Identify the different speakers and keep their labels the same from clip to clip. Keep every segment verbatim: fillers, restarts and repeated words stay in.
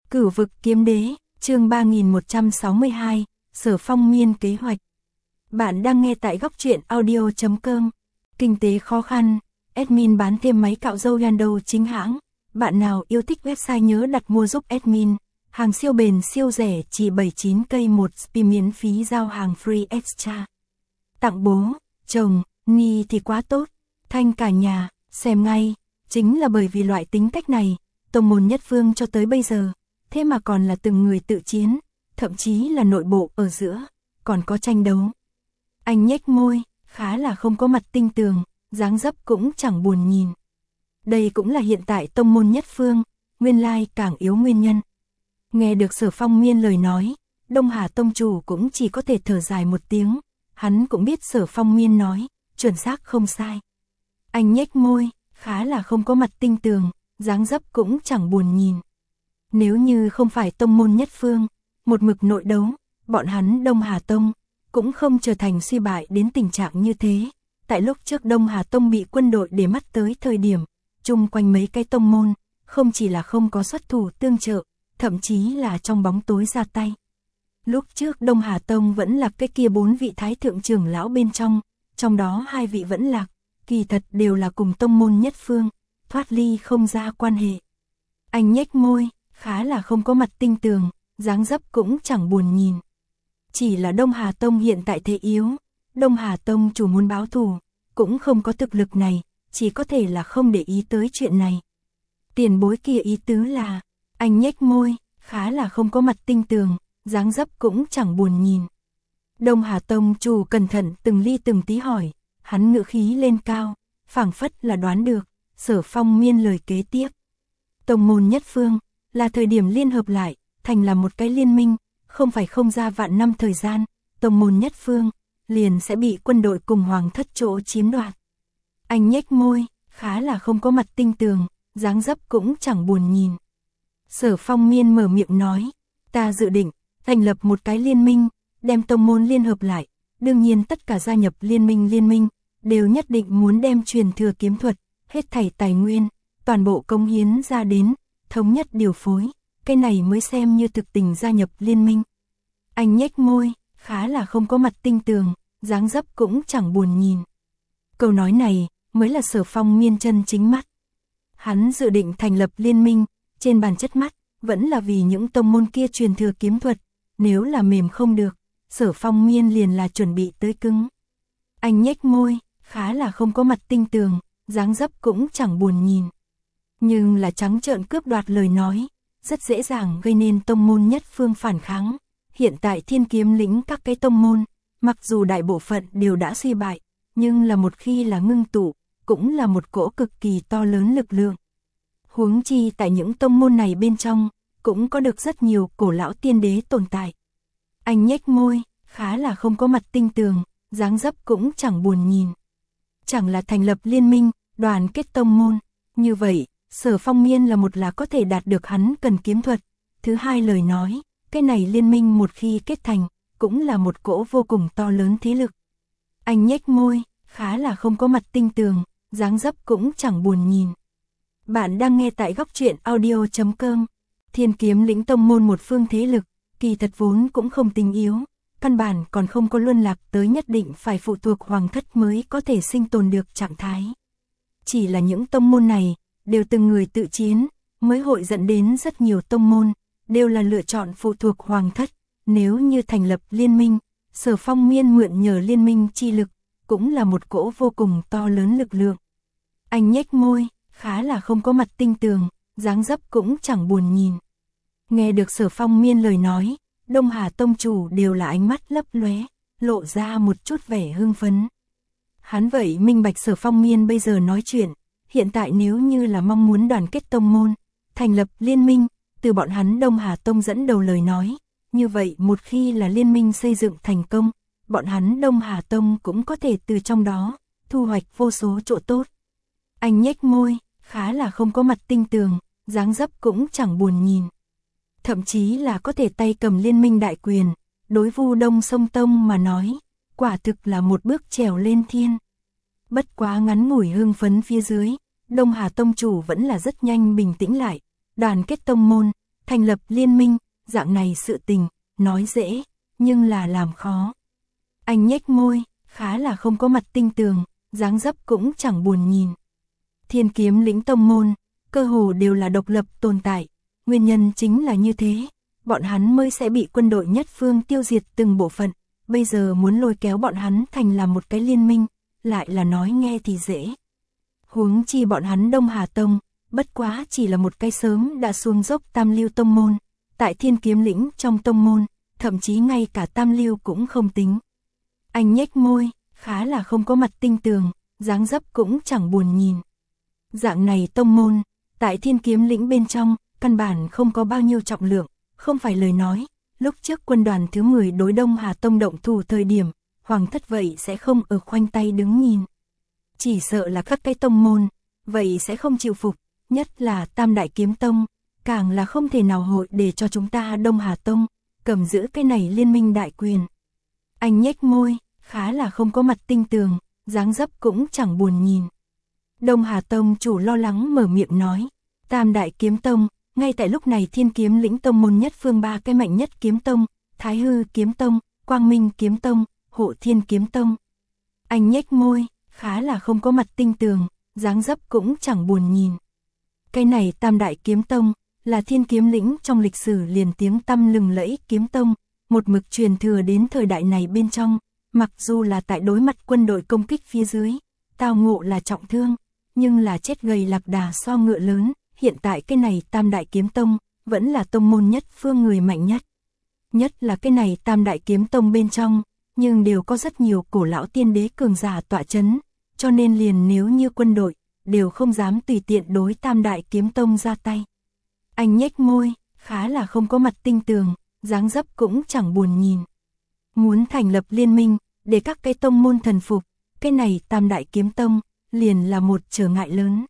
Speaker 1: Cửu vực kiếm đế, chương ba nghìn một trăm sáu mươi hai, Sở Phong miên kế hoạch. Bạn đang nghe tại góc truyện audio chấm com. Kinh tế khó khăn, admin bán thêm máy cạo râu Yando chính hãng. Bạn nào yêu thích website nhớ đặt mua giúp admin. Hàng siêu bền siêu rẻ chỉ bảy mươi chín cây một spi miễn phí giao hàng free extra. Tặng bố, chồng, Nhi thì quá tốt. Thanh cả nhà, xem ngay. Chính là bởi vì loại tính cách này, tông môn nhất phương cho tới bây giờ, thế mà còn là từng người tự chiến, thậm chí là nội bộ ở giữa, còn có tranh đấu. Anh nhếch môi, khá là không có mặt tinh tường, dáng dấp cũng chẳng buồn nhìn. Đây cũng là hiện tại tông môn nhất phương, nguyên lai càng yếu nguyên nhân. Nghe được Sở Phong miên lời nói, Đông Hà tông chủ cũng chỉ có thể thở dài một tiếng, hắn cũng biết Sở Phong miên nói, chuẩn xác không sai. Anh nhếch môi, khá là không có mặt tinh tường, dáng dấp cũng chẳng buồn nhìn. Nếu như không phải tông môn nhất phương, một mực nội đấu, bọn hắn Đông Hà Tông cũng không trở thành suy bại đến tình trạng như thế. Tại lúc trước Đông Hà Tông bị quân đội để mắt tới thời điểm, chung quanh mấy cái tông môn, không chỉ là không có xuất thủ tương trợ, thậm chí là trong bóng tối ra tay. Lúc trước Đông Hà Tông vẫn là cái kia bốn vị thái thượng trưởng lão bên trong, trong đó hai vị vẫn lạc, kỳ thật đều là cùng tông môn nhất phương, thoát ly không ra quan hệ. Anh nhếch môi, khá là không có mặt tinh tường, dáng dấp cũng chẳng buồn nhìn. Chỉ là Đông Hà Tông hiện tại thế yếu, Đông Hà Tông chủ muốn báo thù, cũng không có thực lực này, chỉ có thể là không để ý tới chuyện này. Tiền bối kia ý tứ là, anh nhếch môi, khá là không có mặt tinh tường, dáng dấp cũng chẳng buồn nhìn. Đông Hà Tông chủ cẩn thận từng ly từng tí hỏi, hắn ngữ khí lên cao, phảng phất là đoán được, Sở Phong miên lời kế tiếp. Tông môn nhất phương, là thời điểm liên hợp lại, thành là một cái liên minh, không phải không ra vạn năm thời gian, tông môn nhất phương, liền sẽ bị quân đội cùng hoàng thất chỗ chiếm đoạt. Anh nhếch môi, khá là không có mặt tinh tường, dáng dấp cũng chẳng buồn nhìn. Sở Phong miên mở miệng nói, ta dự định, thành lập một cái liên minh, đem tông môn liên hợp lại, đương nhiên tất cả gia nhập liên minh liên minh, đều nhất định muốn đem truyền thừa kiếm thuật, hết thảy tài nguyên, toàn bộ công hiến ra đến, thống nhất điều phối, cái này mới xem như thực tình gia nhập liên minh. Anh nhếch môi, khá là không có mặt tinh tường, dáng dấp cũng chẳng buồn nhìn. Câu nói này, mới là Sở Phong miên chân chính mắt. Hắn dự định thành lập liên minh, trên bản chất mắt, vẫn là vì những tông môn kia truyền thừa kiếm thuật, nếu là mềm không được, Sở Phong miên liền là chuẩn bị tới cứng. Anh nhếch môi, khá là không có mặt tinh tường, dáng dấp cũng chẳng buồn nhìn. Nhưng là trắng trợn cướp đoạt lời nói, rất dễ dàng gây nên tông môn nhất phương phản kháng. Hiện tại Thiên Kiếm lĩnh các cái tông môn, mặc dù đại bộ phận đều đã suy bại, nhưng là một khi là ngưng tụ, cũng là một cỗ cực kỳ to lớn lực lượng. Huống chi tại những tông môn này bên trong, cũng có được rất nhiều cổ lão tiên đế tồn tại. Anh nhếch môi, khá là không có mặt tinh tường, dáng dấp cũng chẳng buồn nhìn. Chẳng là thành lập liên minh, đoàn kết tông môn, như vậy, Sở Phong miên là một là có thể đạt được hắn cần kiếm thuật, thứ hai lời nói, cái này liên minh một khi kết thành, cũng là một cỗ vô cùng to lớn thế lực. Anh nhếch môi, khá là không có mặt tinh tường, dáng dấp cũng chẳng buồn nhìn. Bạn đang nghe tại góc truyện audio chấm com. Thiên Kiếm lĩnh tông môn một phương thế lực, kỳ thật vốn cũng không tinh yếu, căn bản còn không có luân lạc tới nhất định phải phụ thuộc hoàng thất mới có thể sinh tồn được trạng thái. Chỉ là những tông môn này, đều từng người tự chiến, mới hội dẫn đến rất nhiều tông môn, đều là lựa chọn phụ thuộc hoàng thất. Nếu như thành lập liên minh, Sở Phong miên mượn nhờ liên minh chi lực, cũng là một cỗ vô cùng to lớn lực lượng. Anh nhếch môi, khá là không có mặt tinh tường, dáng dấp cũng chẳng buồn nhìn. Nghe được Sở Phong miên lời nói, Đông Hà tông chủ đều là ánh mắt lấp lóe, lộ ra một chút vẻ hưng phấn. Hắn vậy minh bạch Sở Phong miên bây giờ nói chuyện, hiện tại nếu như là mong muốn đoàn kết tông môn, thành lập liên minh, từ bọn hắn Đông Hà tông dẫn đầu lời nói, như vậy một khi là liên minh xây dựng thành công, bọn hắn Đông Hà tông cũng có thể từ trong đó thu hoạch vô số chỗ tốt. Anh nhếch môi, khá là không có mặt tinh tường, dáng dấp cũng chẳng buồn nhìn. Thậm chí là có thể tay cầm liên minh đại quyền, đối Vu Đông Sông Tông mà nói, quả thực là một bước trèo lên thiên. Bất quá ngắn ngủi hưng phấn phía dưới, Đông Hà tông chủ vẫn là rất nhanh bình tĩnh lại, đoàn kết tông môn, thành lập liên minh, dạng này sự tình, nói dễ, nhưng là làm khó. Anh nhếch môi, khá là không có mặt tinh tường, dáng dấp cũng chẳng buồn nhìn. Thiên Kiếm Lĩnh tông môn, cơ hồ đều là độc lập tồn tại, nguyên nhân chính là như thế, bọn hắn mới sẽ bị quân đội nhất phương tiêu diệt từng bộ phận, bây giờ muốn lôi kéo bọn hắn thành làm một cái liên minh, lại là nói nghe thì dễ. Huống chi bọn hắn Đông Hà Tông, bất quá chỉ là một cái sớm đã xuống dốc tam lưu tông môn, tại Thiên Kiếm Lĩnh trong tông môn, thậm chí ngay cả tam lưu cũng không tính. Anh nhếch môi, khá là không có mặt tinh tường, dáng dấp cũng chẳng buồn nhìn. Dạng này tông môn, tại Thiên Kiếm Lĩnh bên trong, căn bản không có bao nhiêu trọng lượng, không phải lời nói, lúc trước quân đoàn thứ mười đối Đông Hà Tông động thủ thời điểm, Hoàng thất vậy sẽ không ở khoanh tay đứng nhìn. Chỉ sợ là các cái tông môn, vậy sẽ không chịu phục, nhất là Tam Đại Kiếm Tông, càng là không thể nào hội để cho chúng ta Đông Hà Tông, cầm giữ cái này liên minh đại quyền. Anh nhếch môi, khá là không có mặt tinh tường, dáng dấp cũng chẳng buồn nhìn. Đông Hà Tông chủ lo lắng mở miệng nói, Tam Đại Kiếm Tông, ngay tại lúc này Thiên Kiếm Lĩnh tông môn nhất phương ba cái mạnh nhất kiếm tông, Thái Hư Kiếm Tông, Quang Minh Kiếm Tông, Hộ Thiên Kiếm Tông. Anh nhếch môi, khá là không có mặt tinh tường, dáng dấp cũng chẳng buồn nhìn. Cái này Tam Đại Kiếm Tông, là Thiên Kiếm Lĩnh trong lịch sử liền tiếng tăm lừng lẫy kiếm tông, một mực truyền thừa đến thời đại này bên trong, mặc dù là tại đối mặt quân đội công kích phía dưới, tao ngộ là trọng thương, nhưng là chết gầy lạc đà so ngựa lớn, hiện tại cái này Tam Đại Kiếm Tông, vẫn là tông môn nhất phương người mạnh nhất. Nhất là cái này Tam Đại Kiếm Tông bên trong, nhưng đều có rất nhiều cổ lão tiên đế cường giả tọa chấn, cho nên liền nếu như quân đội, đều không dám tùy tiện đối Tam Đại Kiếm Tông ra tay. Anh nhếch môi, khá là không có mặt tinh tường, dáng dấp cũng chẳng buồn nhìn. Muốn thành lập liên minh, để các cái tông môn thần phục, cái này Tam Đại Kiếm Tông, liền là một trở ngại lớn.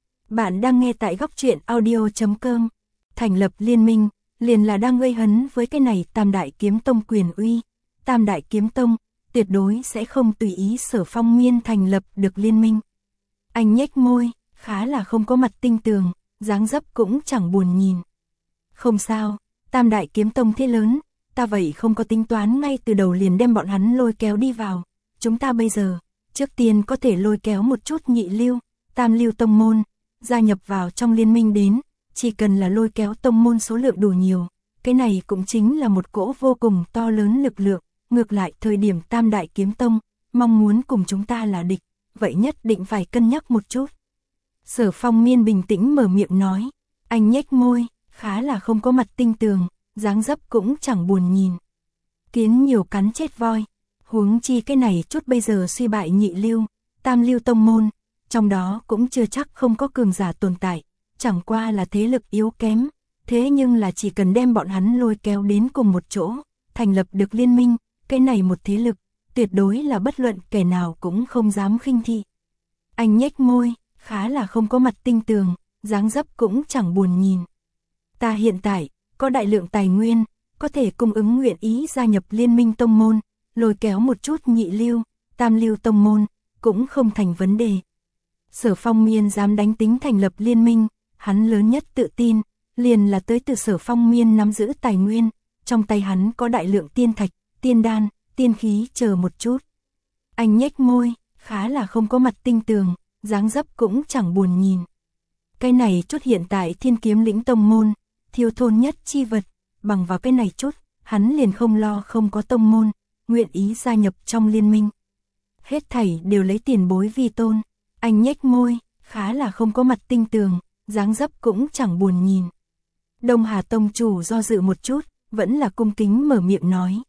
Speaker 1: Bạn đang nghe tại góc truyện audio chấm com, thành lập liên minh, liền là đang gây hấn với cái này Tam Đại Kiếm Tông quyền uy. Tam Đại Kiếm Tông, tuyệt đối sẽ không tùy ý Sở Phong Miên thành lập được liên minh. Anh nhếch môi, khá là không có mặt tinh tường, dáng dấp cũng chẳng buồn nhìn. Không sao, Tam Đại Kiếm Tông thế lớn, ta vậy không có tính toán ngay từ đầu liền đem bọn hắn lôi kéo đi vào. Chúng ta bây giờ, trước tiên có thể lôi kéo một chút nhị lưu, tam lưu tông môn, gia nhập vào trong liên minh đến, chỉ cần là lôi kéo tông môn số lượng đủ nhiều, cái này cũng chính là một cỗ vô cùng to lớn lực lượng. Ngược lại thời điểm Tam Đại Kiếm Tông, mong muốn cùng chúng ta là địch, vậy nhất định phải cân nhắc một chút. Sở Phong Miên bình tĩnh mở miệng nói, anh nhếch môi, khá là không có mặt tinh tường, dáng dấp cũng chẳng buồn nhìn. Kiến nhiều cắn chết voi, huống chi cái này chút bây giờ suy bại nhị lưu, tam lưu tông môn, trong đó cũng chưa chắc không có cường giả tồn tại, chẳng qua là thế lực yếu kém, thế nhưng là chỉ cần đem bọn hắn lôi kéo đến cùng một chỗ, thành lập được liên minh, cái này một thế lực, tuyệt đối là bất luận kẻ nào cũng không dám khinh thị. Anh nhếch môi, khá là không có mặt tinh tường, dáng dấp cũng chẳng buồn nhìn. Ta hiện tại, có đại lượng tài nguyên, có thể cung ứng nguyện ý gia nhập liên minh tông môn, lôi kéo một chút nhị lưu, tam lưu tông môn, cũng không thành vấn đề. Sở Phong Miên dám đánh tính thành lập liên minh, hắn lớn nhất tự tin, liền là tới từ Sở Phong Miên nắm giữ tài nguyên, trong tay hắn có đại lượng tiên thạch, tiên đan, tiên khí chờ một chút. Anh nhếch môi, khá là không có mặt tinh tường, dáng dấp cũng chẳng buồn nhìn. Cái này chút hiện tại Thiên Kiếm Lĩnh tông môn, thiếu thốn nhất chi vật, bằng vào cái này chút, hắn liền không lo không có tông môn, nguyện ý gia nhập trong liên minh. Hết thảy đều lấy tiền bối vi tôn, anh nhếch môi, khá là không có mặt tinh tường, dáng dấp cũng chẳng buồn nhìn. Đông Hà Tông chủ do dự một chút, vẫn là cung kính mở miệng nói.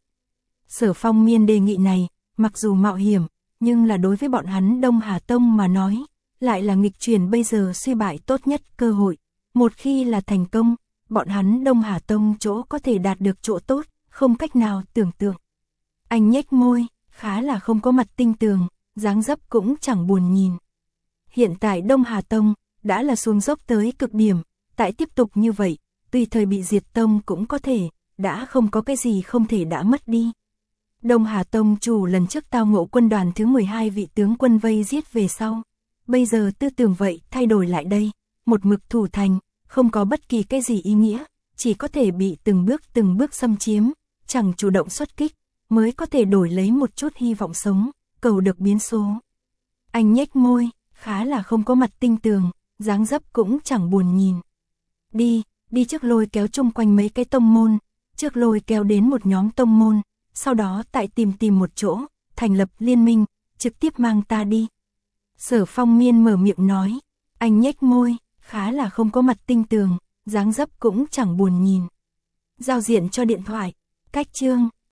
Speaker 1: Sở Phong Miên đề nghị này, mặc dù mạo hiểm, nhưng là đối với bọn hắn Đông Hà Tông mà nói, lại là nghịch chuyển bây giờ suy bại tốt nhất cơ hội. Một khi là thành công, bọn hắn Đông Hà Tông chỗ có thể đạt được chỗ tốt, không cách nào tưởng tượng. Anh nhếch môi, khá là không có mặt tinh tường, dáng dấp cũng chẳng buồn nhìn. Hiện tại Đông Hà Tông, đã là xuống dốc tới cực điểm, tại tiếp tục như vậy, tùy thời bị diệt tông cũng có thể, đã không có cái gì không thể đã mất đi. Đông Hà Tông chủ lần trước tao ngộ quân đoàn thứ mười hai vị tướng quân vây giết về sau. Bây giờ tư tưởng vậy thay đổi lại đây, một mực thủ thành, không có bất kỳ cái gì ý nghĩa, chỉ có thể bị từng bước từng bước xâm chiếm, chẳng chủ động xuất kích, mới có thể đổi lấy một chút hy vọng sống, cầu được biến số. Anh nhếch môi, khá là không có mặt tinh tường, dáng dấp cũng chẳng buồn nhìn. Đi, đi trước lôi kéo chung quanh mấy cái tông môn, trước lôi kéo đến một nhóm tông môn, sau đó tại tìm tìm một chỗ, thành lập liên minh, trực tiếp mang ta đi. Sở Phong Miên mở miệng nói, anh nhếch môi, khá là không có mặt tinh tường, dáng dấp cũng chẳng buồn nhìn. Giao diện cho điện thoại, cách chương.